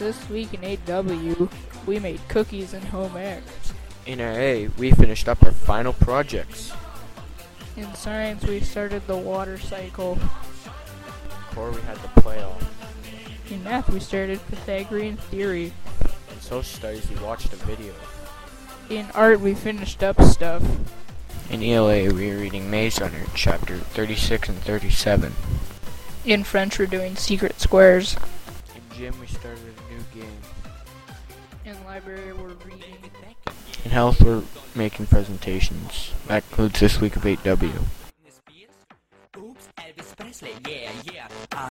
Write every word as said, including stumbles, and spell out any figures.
This week in eight W, we made cookies in home ec. In our A, we finished up our final projects. In science, we started the water cycle. Core, we had the playoff. In math, we started Pythagorean theory. In social studies, we watched a video. In art, we finished up stuff. In E L A, we were reading Maze Runner, chapter thirty-six and thirty-seven. In French, we're doing secret squares. In gym, we started a new game. In library, we're reading. In health, we're making presentations. That concludes this week of eight W.